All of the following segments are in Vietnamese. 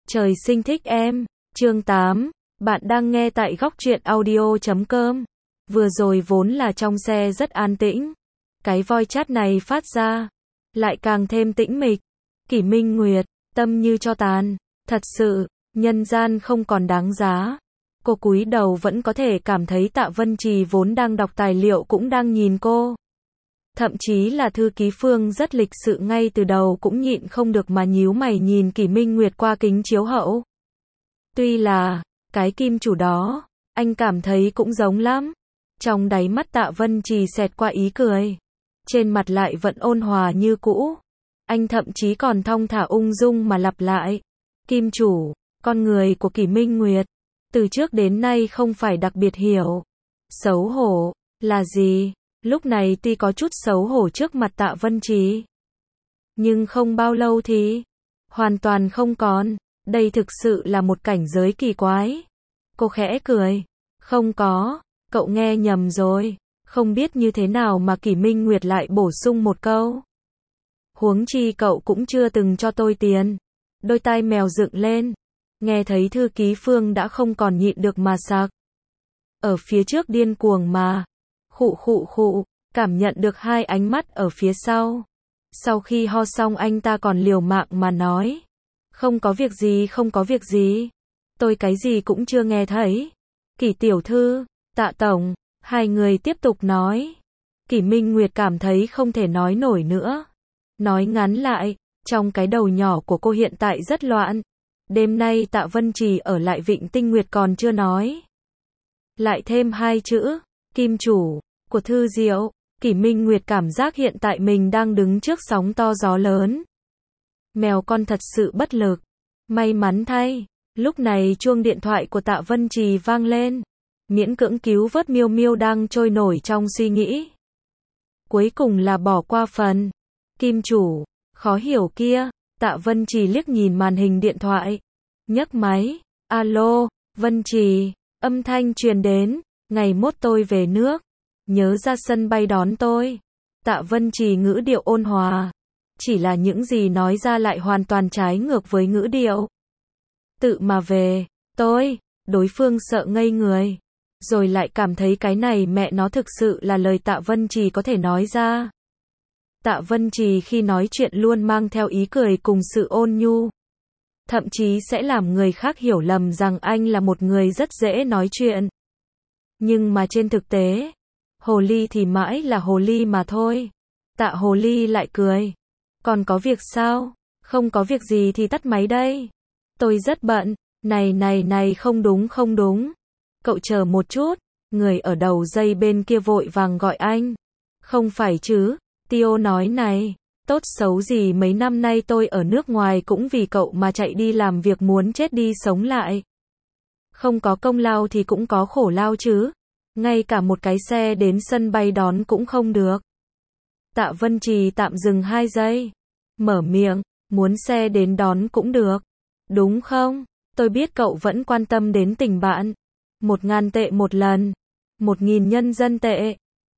Trời sinh thích em. Chương 8. Bạn đang nghe tại góc truyện audio.com. Vừa rồi vốn là trong xe rất an tĩnh. Cái voice chat này phát ra, lại càng thêm tĩnh mịch. Kỷ Minh Nguyệt, tâm như cho tàn. Thật sự, nhân gian không còn đáng giá. Cô cúi đầu vẫn có thể cảm thấy Tạ Vân Trì vốn đang đọc tài liệu cũng đang nhìn cô. Thậm chí là thư ký Phương rất lịch sự ngay từ đầu cũng nhịn không được mà nhíu mày nhìn Kỷ Minh Nguyệt qua kính chiếu hậu. Tuy là, cái kim chủ đó, anh cảm thấy cũng giống lắm. Trong đáy mắt Tạ Vân Trì xẹt qua ý cười. Trên mặt lại vẫn ôn hòa như cũ. Anh thậm chí còn thong thả ung dung mà lặp lại. Kim chủ, con người của Kỷ Minh Nguyệt, từ trước đến nay không phải đặc biệt hiểu. Xấu hổ, là gì? Lúc này tuy có chút xấu hổ trước mặt Tạ Vân Trì, nhưng không bao lâu thì hoàn toàn không còn. Đây thực sự là một cảnh giới kỳ quái. Cô khẽ cười. Không có, cậu nghe nhầm rồi. Không biết như thế nào mà Kỷ Minh Nguyệt lại bổ sung một câu. Huống chi cậu cũng chưa từng cho tôi tiền. Đôi tai mèo dựng lên. Nghe thấy thư ký Phương đã không còn nhịn được mà sặc. Ở phía trước điên cuồng mà. Khụ khụ khụ, cảm nhận được hai ánh mắt ở phía sau. Sau khi ho xong anh ta còn liều mạng mà nói. Không có việc gì, không có việc gì. Tôi cái gì cũng chưa nghe thấy. Kỷ tiểu thư, Tạ tổng, hai người tiếp tục nói. Kỷ Minh Nguyệt cảm thấy không thể nói nổi nữa. Nói ngắn lại, trong cái đầu nhỏ của cô hiện tại rất loạn. Đêm nay Tạ Vân Trì ở lại Vịnh Tinh Nguyệt còn chưa nói. Lại thêm hai chữ, kim chủ, của Thư Diệu. Kỷ Minh Nguyệt cảm giác hiện tại mình đang đứng trước sóng to gió lớn. Mèo con thật sự bất lực. May mắn thay, lúc này chuông điện thoại của Tạ Vân Trì vang lên. Miễn cưỡng cứu vớt Miêu Miêu đang trôi nổi trong suy nghĩ. Cuối cùng là bỏ qua phần. Kim chủ, khó hiểu kia. Tạ Vân Trì liếc nhìn màn hình điện thoại. Nhấc máy. Alo, Vân Trì. Âm thanh truyền đến. Ngày mốt tôi về nước. Nhớ ra sân bay đón tôi. Tạ Vân Trì ngữ điệu ôn hòa. Chỉ là những gì nói ra lại hoàn toàn trái ngược với ngữ điệu. Tự mà về. Tôi. Đối phương sợ ngây người. Rồi lại cảm thấy cái này mẹ nó thực sự là lời Tạ Vân Trì có thể nói ra. Tạ Vân Trì khi nói chuyện luôn mang theo ý cười cùng sự ôn nhu. Thậm chí sẽ làm người khác hiểu lầm rằng anh là một người rất dễ nói chuyện. Nhưng mà trên thực tế, hồ ly thì mãi là hồ ly mà thôi. Tạ hồ ly lại cười. Còn có việc sao? Không có việc gì thì tắt máy đây. Tôi rất bận. Này không đúng không đúng. Cậu chờ một chút. Người ở đầu dây bên kia vội vàng gọi anh. Không phải chứ. Tio nói này. Tốt xấu gì mấy năm nay tôi ở nước ngoài cũng vì cậu mà chạy đi làm việc muốn chết đi sống lại. Không có công lao thì cũng có khổ lao chứ. Ngay cả một cái xe đến sân bay đón cũng không được. Tạ Vân Trì tạm dừng 2 giây. Mở miệng, muốn xe đến đón cũng được. Đúng không? Tôi biết cậu vẫn quan tâm đến tình bạn. 1.000 tệ một lần. 1.000 nhân dân tệ.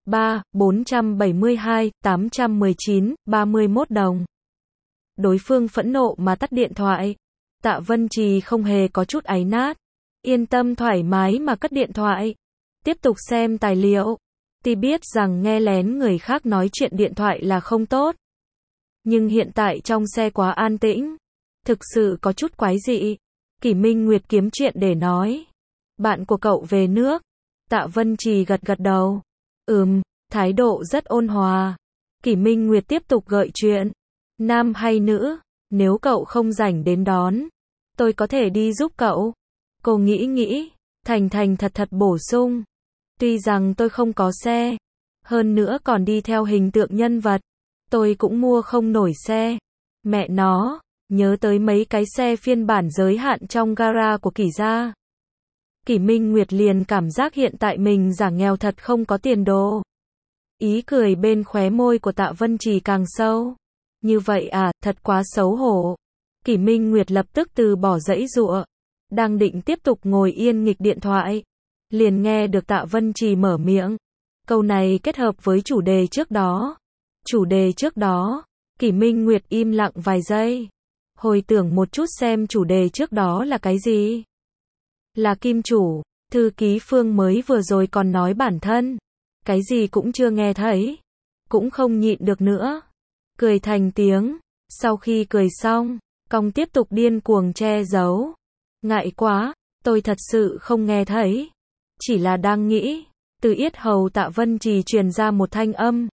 31 đồng. Đối phương phẫn nộ mà tắt điện thoại. Tạ Vân Trì không hề có chút áy nát. Yên tâm thoải mái mà cất điện thoại. Tiếp tục xem tài liệu. Tuy biết rằng nghe lén người khác nói chuyện điện thoại là không tốt. Nhưng hiện tại trong xe quá an tĩnh. Thực sự có chút quái dị. Kỷ Minh Nguyệt kiếm chuyện để nói. Bạn của cậu về nước. Tạ Vân Trì gật gật đầu. Thái độ rất ôn hòa. Kỷ Minh Nguyệt tiếp tục gợi chuyện. Nam hay nữ, nếu cậu không rảnh đến đón, tôi có thể đi giúp cậu. Cô nghĩ, thành thật bổ sung. Tuy rằng tôi không có xe, hơn nữa còn đi theo hình tượng nhân vật, tôi cũng mua không nổi xe. Mẹ nó, nhớ tới mấy cái xe phiên bản giới hạn trong gara của Kỷ gia. Kỷ Minh Nguyệt liền cảm giác hiện tại mình giả nghèo thật không có tiền đồ. Ý cười bên khóe môi của Tạ Vân Trì càng sâu. Như vậy à, thật quá xấu hổ. Kỷ Minh Nguyệt lập tức từ bỏ giãy giụa. Đang định tiếp tục ngồi yên nghịch điện thoại. Liền nghe được Tạ Vân Trì mở miệng. Câu này kết hợp với chủ đề trước đó. Kỷ Minh Nguyệt im lặng vài giây. Hồi tưởng một chút xem chủ đề trước đó là cái gì? Là kim chủ, thư ký Phương mới vừa rồi còn nói bản thân. Cái gì cũng chưa nghe thấy. Cũng không nhịn được nữa. Cười thành tiếng. Sau khi cười xong, cong tiếp tục điên cuồng che giấu. Ngại quá, tôi thật sự không nghe thấy. Chỉ là đang nghĩ. Từ yết hầu Tạ Vân Trì truyền ra một thanh âm.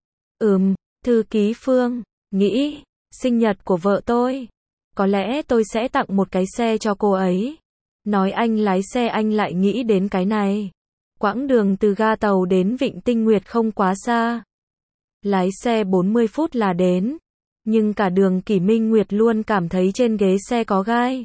Thư ký Phương, nghĩ, sinh nhật của vợ tôi. Có lẽ tôi sẽ tặng một cái xe cho cô ấy. Nói anh lái xe anh lại nghĩ đến cái này. Quãng đường từ ga tàu đến Vịnh Tinh Nguyệt không quá xa. Lái xe 40 phút là đến. Nhưng cả đường Kỷ Minh Nguyệt luôn cảm thấy trên ghế xe có gai.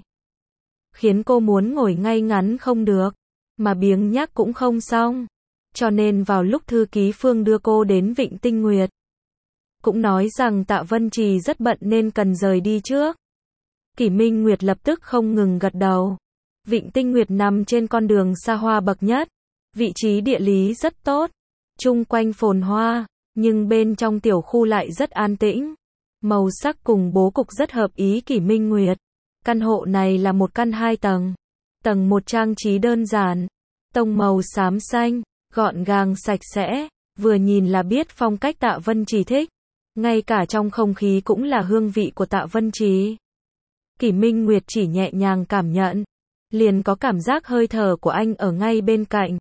Khiến cô muốn ngồi ngay ngắn không được. Mà biếng nhác cũng không xong. Cho nên vào lúc thư ký Phương đưa cô đến Vịnh Tinh Nguyệt. Cũng nói rằng Tạ Vân Trì rất bận nên cần rời đi trước. Kỷ Minh Nguyệt lập tức không ngừng gật đầu. Vịnh Tinh Nguyệt nằm trên con đường xa hoa bậc nhất. Vị trí địa lý rất tốt. Chung quanh phồn hoa. Nhưng bên trong tiểu khu lại rất an tĩnh. Màu sắc cùng bố cục rất hợp ý Kỷ Minh Nguyệt. Căn hộ này là một căn 2 tầng. Tầng 1 trang trí đơn giản. Tông màu xám xanh, gọn gàng sạch sẽ. Vừa nhìn là biết phong cách Tạ Vân Trì thích. Ngay cả trong không khí cũng là hương vị của Tạ Vân Trì. Kỷ Minh Nguyệt chỉ nhẹ nhàng cảm nhận. Liền có cảm giác hơi thở của anh ở ngay bên cạnh.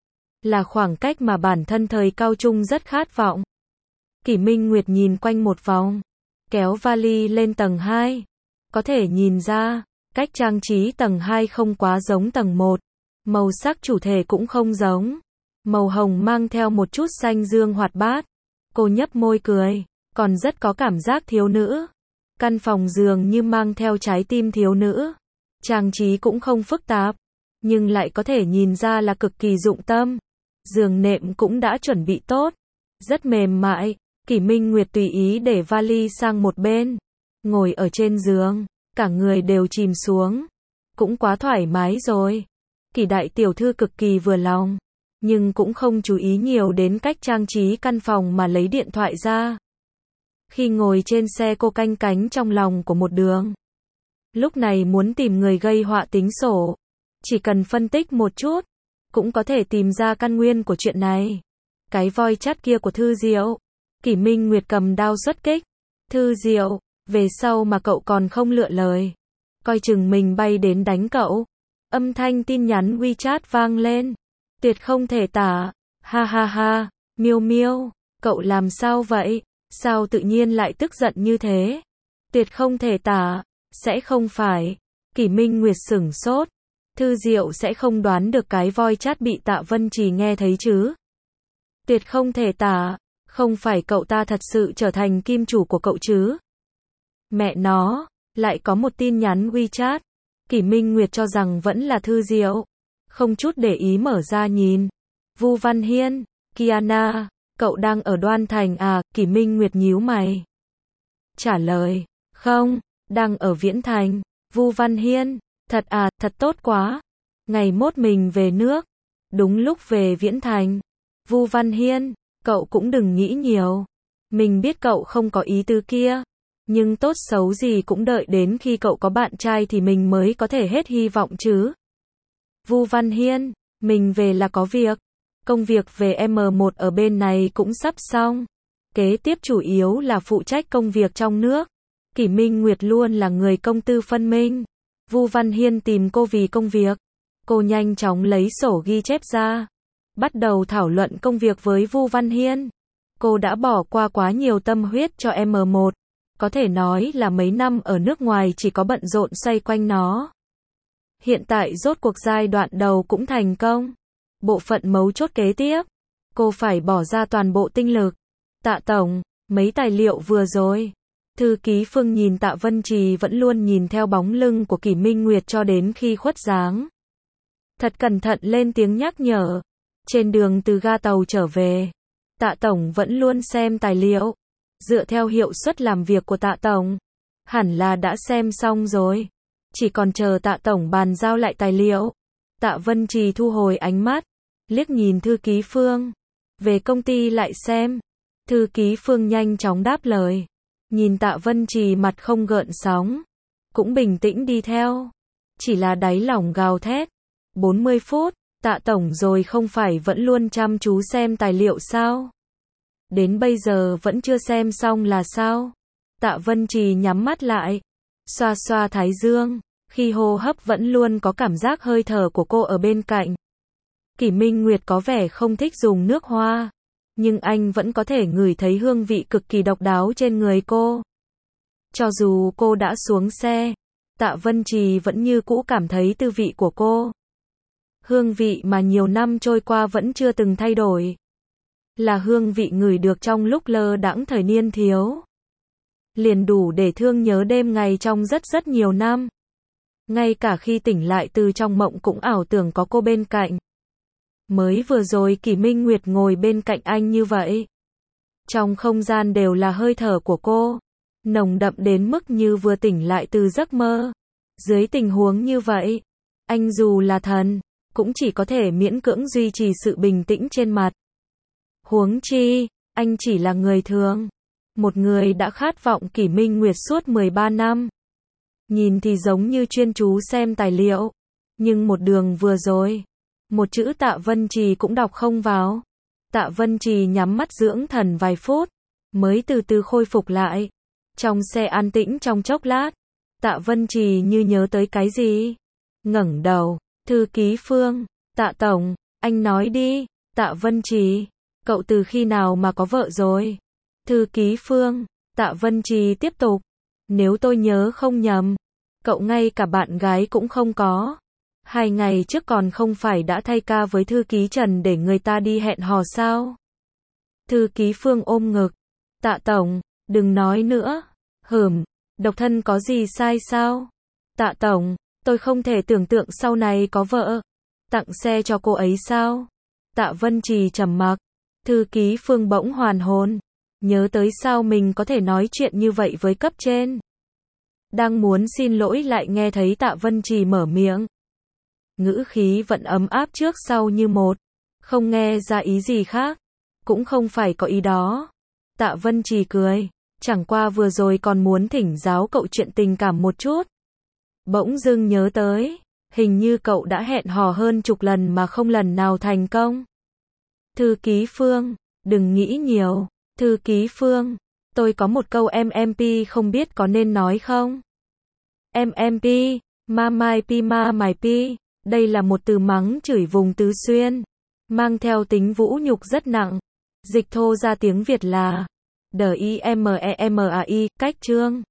Là khoảng cách mà bản thân thời cao trung rất khát vọng. Kỷ Minh Nguyệt nhìn quanh một vòng. Kéo vali lên tầng 2. Có thể nhìn ra, cách trang trí tầng 2 không quá giống tầng 1. Màu sắc chủ thể cũng không giống. Màu hồng mang theo một chút xanh dương hoạt bát. Cô nhấp môi cười, còn rất có cảm giác thiếu nữ. Căn phòng dường như mang theo trái tim thiếu nữ. Trang trí cũng không phức tạp, nhưng lại có thể nhìn ra là cực kỳ dụng tâm. Giường nệm cũng đã chuẩn bị tốt, rất mềm mại. Kỷ Minh Nguyệt tùy ý để vali sang một bên, ngồi ở trên giường, cả người đều chìm xuống. Cũng quá thoải mái rồi. Kỷ đại tiểu thư cực kỳ vừa lòng, nhưng cũng không chú ý nhiều đến cách trang trí căn phòng mà lấy điện thoại ra. Khi ngồi trên xe cô canh cánh trong lòng của một đường. Lúc này muốn tìm người gây họa tính sổ. Chỉ cần phân tích một chút, cũng có thể tìm ra căn nguyên của chuyện này. Cái voi chắt kia của Thư Diệu. Kỷ Minh Nguyệt cầm đao xuất kích. Thư Diệu, về sau mà cậu còn không lựa lời. Coi chừng mình bay đến đánh cậu. Âm thanh tin nhắn WeChat vang lên. Tuyệt không thể tả. Ha ha ha, Miêu Miêu, cậu làm sao vậy? Sao tự nhiên lại tức giận như thế? Tuyệt không thể tả. Sẽ không phải. Kỷ Minh Nguyệt sửng sốt. Thư Diệu sẽ không đoán được cái voi chát bị Tạ Vân Trì nghe thấy chứ. Tuyệt không thể tả. Không phải cậu ta thật sự trở thành kim chủ của cậu chứ? Mẹ nó, lại có một tin nhắn WeChat. Kỷ Minh Nguyệt cho rằng vẫn là Thư Diệu. Không chút để ý mở ra nhìn. Vu Văn Hiên, Kiana, cậu đang ở Đoan Thành à? Kỷ Minh Nguyệt nhíu mày. Trả lời, không, đang ở Viễn Thành. Vu Văn Hiên, thật à, thật tốt quá. Ngày mốt mình về nước. Đúng lúc về Viễn Thành. Vu Văn Hiên, cậu cũng đừng nghĩ nhiều. Mình biết cậu không có ý tứ kia. Nhưng tốt xấu gì cũng đợi đến khi cậu có bạn trai thì mình mới có thể hết hy vọng chứ. Vu Văn Hiên, mình về là có việc. Công việc về M1 ở bên này cũng sắp xong. Kế tiếp chủ yếu là phụ trách công việc trong nước. Kỷ Minh Nguyệt luôn là người công tư phân minh. Vu Văn Hiên tìm cô vì công việc. Cô nhanh chóng lấy sổ ghi chép ra. Bắt đầu thảo luận công việc với Vu Văn Hiên. Cô đã bỏ qua quá nhiều tâm huyết cho M1. Có thể nói là mấy năm ở nước ngoài chỉ có bận rộn xoay quanh nó. Hiện tại rốt cuộc giai đoạn đầu cũng thành công. Bộ phận mấu chốt kế tiếp, cô phải bỏ ra toàn bộ tinh lực. Tạ tổng, mấy tài liệu vừa rồi. Thư ký Phương nhìn Tạ Vân Trì vẫn luôn nhìn theo bóng lưng của Kỷ Minh Nguyệt cho đến khi khuất dáng. Thật cẩn thận lên tiếng nhắc nhở. Trên đường từ ga tàu trở về, Tạ tổng vẫn luôn xem tài liệu. Dựa theo hiệu suất làm việc của Tạ tổng, hẳn là đã xem xong rồi. Chỉ còn chờ Tạ tổng bàn giao lại tài liệu. Tạ Vân Trì thu hồi ánh mắt, liếc nhìn thư ký Phương. Về công ty lại xem. Thư ký Phương nhanh chóng đáp lời. Nhìn Tạ Vân Trì mặt không gợn sóng. cũng bình tĩnh đi theo. Chỉ là đáy lòng gào thét. 40 phút, Tạ tổng rồi không phải vẫn luôn chăm chú xem tài liệu sao? Đến bây giờ vẫn chưa xem xong là sao? Tạ Vân Trì nhắm mắt lại, xoa xoa thái dương, khi hô hấp vẫn luôn có cảm giác hơi thở của cô ở bên cạnh. Kỷ Minh Nguyệt có vẻ không thích dùng nước hoa, nhưng anh vẫn có thể ngửi thấy hương vị cực kỳ độc đáo trên người cô. Cho dù cô đã xuống xe, Tạ Vân Trì vẫn như cũ cảm thấy tư vị của cô. Hương vị mà nhiều năm trôi qua vẫn chưa từng thay đổi. Là hương vị ngửi được trong lúc lơ đãng thời niên thiếu. Liền đủ để thương nhớ đêm ngày trong rất rất nhiều năm. Ngay cả khi tỉnh lại từ trong mộng cũng ảo tưởng có cô bên cạnh. Mới vừa rồi Kỷ Minh Nguyệt ngồi bên cạnh anh như vậy. Trong không gian đều là hơi thở của cô. Nồng đậm đến mức như vừa tỉnh lại từ giấc mơ. Dưới tình huống như vậy, anh dù là thần, cũng chỉ có thể miễn cưỡng duy trì sự bình tĩnh trên mặt. Huống chi, anh chỉ là người thường. Một người đã khát vọng Kỷ Minh Nguyệt suốt 13 năm. Nhìn thì giống như chuyên chú xem tài liệu. Nhưng một đường vừa rồi, một chữ Tạ Vân Trì cũng đọc không vào. Tạ Vân Trì nhắm mắt dưỡng thần vài phút, mới từ từ khôi phục lại. Trong xe an tĩnh trong chốc lát, Tạ Vân Trì như nhớ tới cái gì. Ngẩng đầu, thư ký Phương, Tạ tổng, anh nói đi. Tạ Vân Trì, cậu từ khi nào mà có vợ rồi? Thư ký Phương, Tạ Vân Trì tiếp tục. Nếu tôi nhớ không nhầm, cậu ngay cả bạn gái cũng không có. 2 ngày trước còn không phải đã thay ca với thư ký Trần để người ta đi hẹn hò sao? Thư ký Phương ôm ngực. Tạ tổng, đừng nói nữa. Độc thân có gì sai sao? Tạ tổng, tôi không thể tưởng tượng sau này có vợ. Tặng xe cho cô ấy sao? Tạ Vân Trì trầm mặc. Thư ký Phương bỗng hoàn hồn. Nhớ tới sao mình có thể nói chuyện như vậy với cấp trên. Đang muốn xin lỗi lại nghe thấy Tạ Vân Trì mở miệng. Ngữ khí vẫn ấm áp trước sau như một. Không nghe ra ý gì khác. Cũng không phải có ý đó. Tạ Vân Trì cười. Chẳng qua vừa rồi còn muốn thỉnh giáo cậu chuyện tình cảm một chút. Bỗng dưng nhớ tới. Hình như cậu đã hẹn hò hơn chục lần mà không lần nào thành công. Thư ký Phương, đừng nghĩ nhiều. Thư ký Phương, tôi có một câu MMP không biết có nên nói không? MMP, ma mai pi ma mài pi. Đây là một từ mắng chửi vùng Tứ Xuyên, mang theo tính vũ nhục rất nặng. Dịch thô ra tiếng Việt là DIMEMAI, cách chương.